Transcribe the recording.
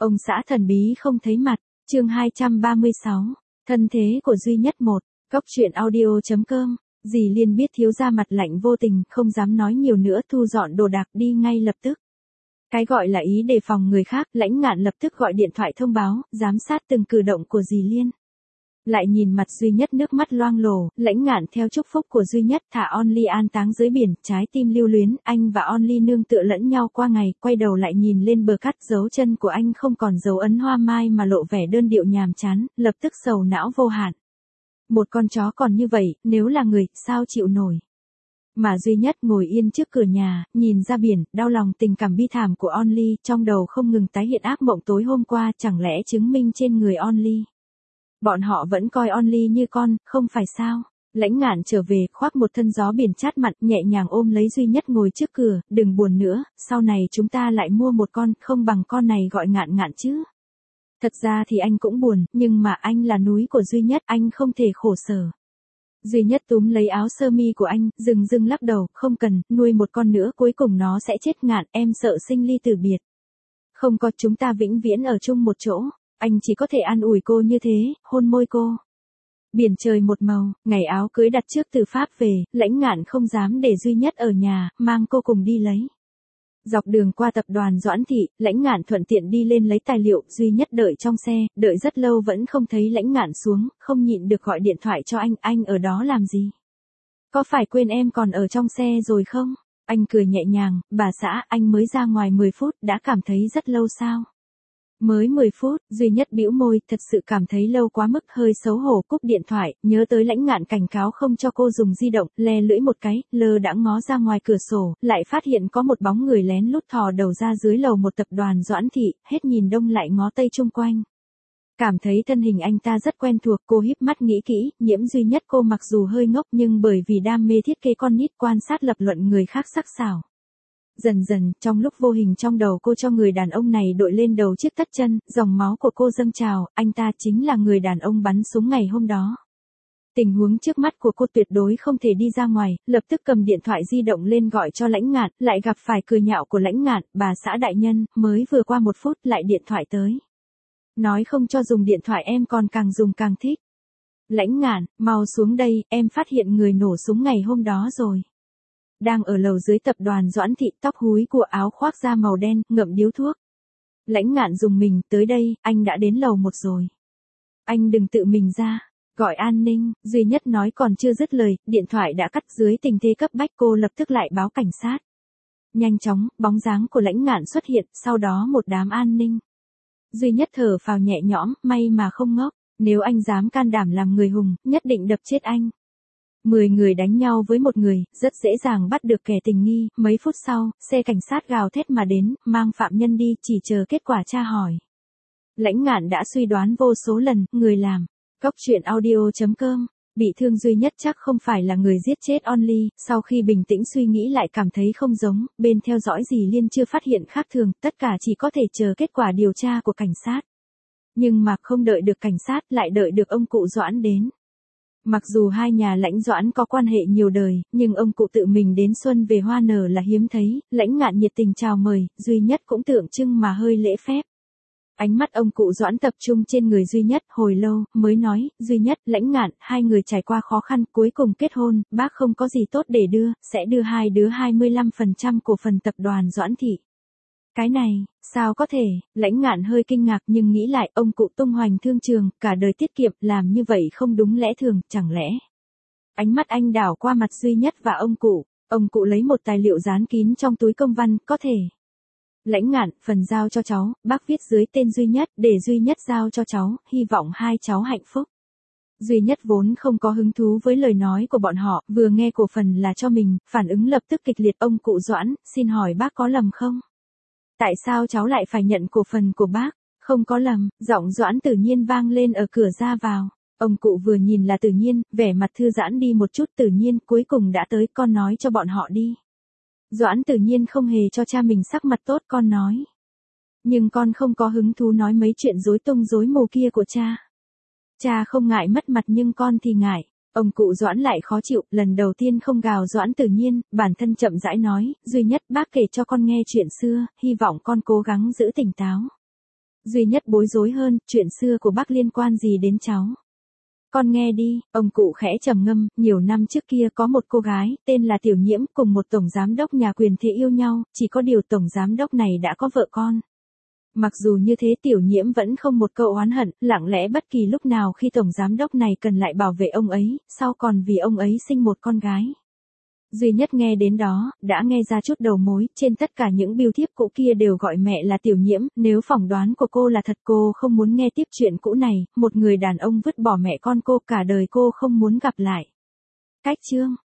Ông xã thần bí không thấy mặt, chương 236, thân thế của duy nhất một, Cóc truyện audio.com, dì Liên biết thiếu gia mặt lạnh vô tình, không dám nói nhiều nữa, thu dọn đồ đạc đi ngay lập tức. Cái gọi là ý đề phòng người khác, Lãnh Ngạn lập tức gọi điện thoại thông báo, giám sát từng cử động của dì Liên. Lại nhìn mặt duy nhất nước mắt loang lổ, Lãnh Ngạn theo chúc phúc của duy nhất thả Only an táng dưới biển, trái tim lưu luyến, anh và Only nương tựa lẫn nhau qua ngày, quay đầu lại nhìn lên bờ cát, dấu chân của anh không còn dấu ấn hoa mai mà lộ vẻ đơn điệu nhàm chán, lập tức sầu não vô hạn. Một con chó còn như vậy, nếu là người, sao chịu nổi. Mà duy nhất ngồi yên trước cửa nhà, nhìn ra biển, đau lòng tình cảm bi thảm của Only, trong đầu không ngừng tái hiện ác mộng tối hôm qua, chẳng lẽ chứng minh trên người Only. Bọn họ vẫn coi Only như con, không phải sao? Lãnh Ngạn trở về, khoác một thân gió biển chát mặn, nhẹ nhàng ôm lấy duy nhất ngồi trước cửa, đừng buồn nữa, sau này chúng ta lại mua một con, không bằng con này gọi Ngạn Ngạn chứ. Thật ra thì anh cũng buồn, nhưng mà anh là núi của duy nhất, anh không thể khổ sở. Duy nhất túm lấy áo sơ mi của anh, dừng lắc đầu, không cần, nuôi một con nữa cuối cùng nó sẽ chết. Ngạn, em sợ sinh ly tử biệt. Không có, chúng ta vĩnh viễn ở chung một chỗ. Anh chỉ có thể an ủi cô như thế, hôn môi cô. Biển trời một màu, ngày áo cưới đặt trước từ Pháp về, Lãnh Ngạn không dám để duy nhất ở nhà, mang cô cùng đi lấy. Dọc đường qua tập đoàn Doãn Thị, Lãnh Ngạn thuận tiện đi lên lấy tài liệu, duy nhất đợi trong xe, đợi rất lâu vẫn không thấy Lãnh Ngạn xuống, không nhịn được gọi điện thoại cho anh ở đó làm gì? Có phải quên em còn ở trong xe rồi không? Anh cười nhẹ nhàng, bà xã, anh mới ra ngoài 10 phút, đã cảm thấy rất lâu sao? Mới 10 phút, duy nhất bĩu môi, thật sự cảm thấy lâu quá mức, hơi xấu hổ cúp điện thoại, nhớ tới Lãnh Ngạn cảnh cáo không cho cô dùng di động, le lưỡi một cái, lơ đãng ngó ra ngoài cửa sổ, lại phát hiện có một bóng người lén lút thò đầu ra dưới lầu một tập đoàn Doãn Thị, hết nhìn đông lại ngó tây chung quanh. Cảm thấy thân hình anh ta rất quen thuộc, cô híp mắt nghĩ kỹ, Nhiễm duy nhất cô mặc dù hơi ngốc nhưng bởi vì đam mê thiết kế con nít quan sát lập luận người khác sắc sảo. Dần dần, trong lúc vô hình trong đầu cô cho người đàn ông này đội lên đầu chiếc thắt chân, dòng máu của cô dâng trào, anh ta chính là người đàn ông bắn súng ngày hôm đó. Tình huống trước mắt của cô tuyệt đối không thể đi ra ngoài, lập tức cầm điện thoại di động lên gọi cho Lãnh Ngạn, lại gặp phải cười nhạo của Lãnh Ngạn, bà xã đại nhân, mới vừa qua 1 phút lại điện thoại tới. Nói không cho dùng điện thoại em còn càng dùng càng thích. Lãnh Ngạn, mau xuống đây, em phát hiện người nổ súng ngày hôm đó rồi. Đang ở lầu dưới tập đoàn Doãn Thị, tóc húi của áo khoác da màu đen, ngậm điếu thuốc. Lãnh Ngạn dùng mình, tới đây, anh đã đến lầu 1 rồi. Anh đừng tự mình ra, gọi an ninh, duy nhất nói còn chưa dứt lời, điện thoại đã cắt. Dưới tình thế cấp bách cô lập tức lại báo cảnh sát. Nhanh chóng, bóng dáng của Lãnh Ngạn xuất hiện, sau đó một đám an ninh. Duy nhất thở phào nhẹ nhõm, may mà không ngốc, nếu anh dám can đảm làm người hùng, nhất định đập chết anh. 10 người đánh nhau với một người, rất dễ dàng bắt được kẻ tình nghi, mấy phút sau, xe cảnh sát gào thét mà đến, mang phạm nhân đi, chỉ chờ kết quả tra hỏi. Lãnh Ngạn đã suy đoán vô số lần, người làm, Cóc truyện audio.com, bị thương duy nhất chắc không phải là người giết chết Only, sau khi bình tĩnh suy nghĩ lại cảm thấy không giống, bên theo dõi dì Liên chưa phát hiện khác thường, tất cả chỉ có thể chờ kết quả điều tra của cảnh sát. Nhưng mà không đợi được cảnh sát, lại đợi được ông cụ Doãn đến. Mặc dù hai nhà Lãnh Doãn có quan hệ nhiều đời, nhưng ông cụ tự mình đến xuân về hoa nở là hiếm thấy, Lãnh Ngạn nhiệt tình chào mời, duy nhất cũng tượng trưng mà hơi lễ phép. Ánh mắt ông cụ Doãn tập trung trên người duy nhất, hồi lâu, mới nói, duy nhất, Lãnh Ngạn, hai người trải qua khó khăn, cuối cùng kết hôn, bác không có gì tốt để đưa, sẽ đưa hai đứa 25% cổ phần tập đoàn Doãn Thị. Cái này, sao có thể, Lãnh Ngạn hơi kinh ngạc nhưng nghĩ lại, ông cụ tung hoành thương trường, cả đời tiết kiệm, làm như vậy không đúng lẽ thường, chẳng lẽ. Ánh mắt anh đảo qua mặt duy nhất và ông cụ lấy một tài liệu dán kín trong túi công văn, có thể. Lãnh Ngạn, phần giao cho cháu, bác viết dưới tên duy nhất, để duy nhất giao cho cháu, hy vọng hai cháu hạnh phúc. Duy nhất vốn không có hứng thú với lời nói của bọn họ, vừa nghe cổ phần là cho mình, phản ứng lập tức kịch liệt. Ông cụ Doãn, xin hỏi bác có lầm không? Tại sao cháu lại phải nhận cổ phần của bác? Không có lầm, giọng Doãn Tử Nhiên vang lên ở cửa ra vào. Ông cụ vừa nhìn là Tử Nhiên, vẻ mặt thư giãn đi một chút. Tử Nhiên, cuối cùng đã tới, con nói cho bọn họ đi. Doãn Tử Nhiên không hề cho cha mình sắc mặt tốt, con nói. Nhưng con không có hứng thú nói mấy chuyện rối tung rối mù kia của cha. Cha không ngại mất mặt nhưng con thì ngại. Ông cụ Doãn lại khó chịu, lần đầu tiên không gào Doãn Tử Nhiên, bản thân chậm rãi nói, duy nhất bác kể cho con nghe chuyện xưa, hy vọng con cố gắng giữ tỉnh táo. Duy Nhất bối rối hơn, chuyện xưa của bác liên quan gì đến cháu? Con nghe đi, ông cụ khẽ trầm ngâm, nhiều năm trước kia có một cô gái, tên là Tiểu Nhiễm, cùng một tổng giám đốc nhà quyền thế yêu nhau, chỉ có điều tổng giám đốc này đã có vợ con. Mặc dù như thế Tiểu Nhiễm vẫn không một câu oán hận, lặng lẽ bất kỳ lúc nào khi tổng giám đốc này cần lại bảo vệ ông ấy, sau còn vì ông ấy sinh một con gái. Duy Nhất nghe đến đó, đã nghe ra chút đầu mối, trên tất cả những bưu thiếp cũ kia đều gọi mẹ là Tiểu Nhiễm, nếu phỏng đoán của cô là thật cô không muốn nghe tiếp chuyện cũ này, một người đàn ông vứt bỏ mẹ con cô cả đời cô không muốn gặp lại. Cách chương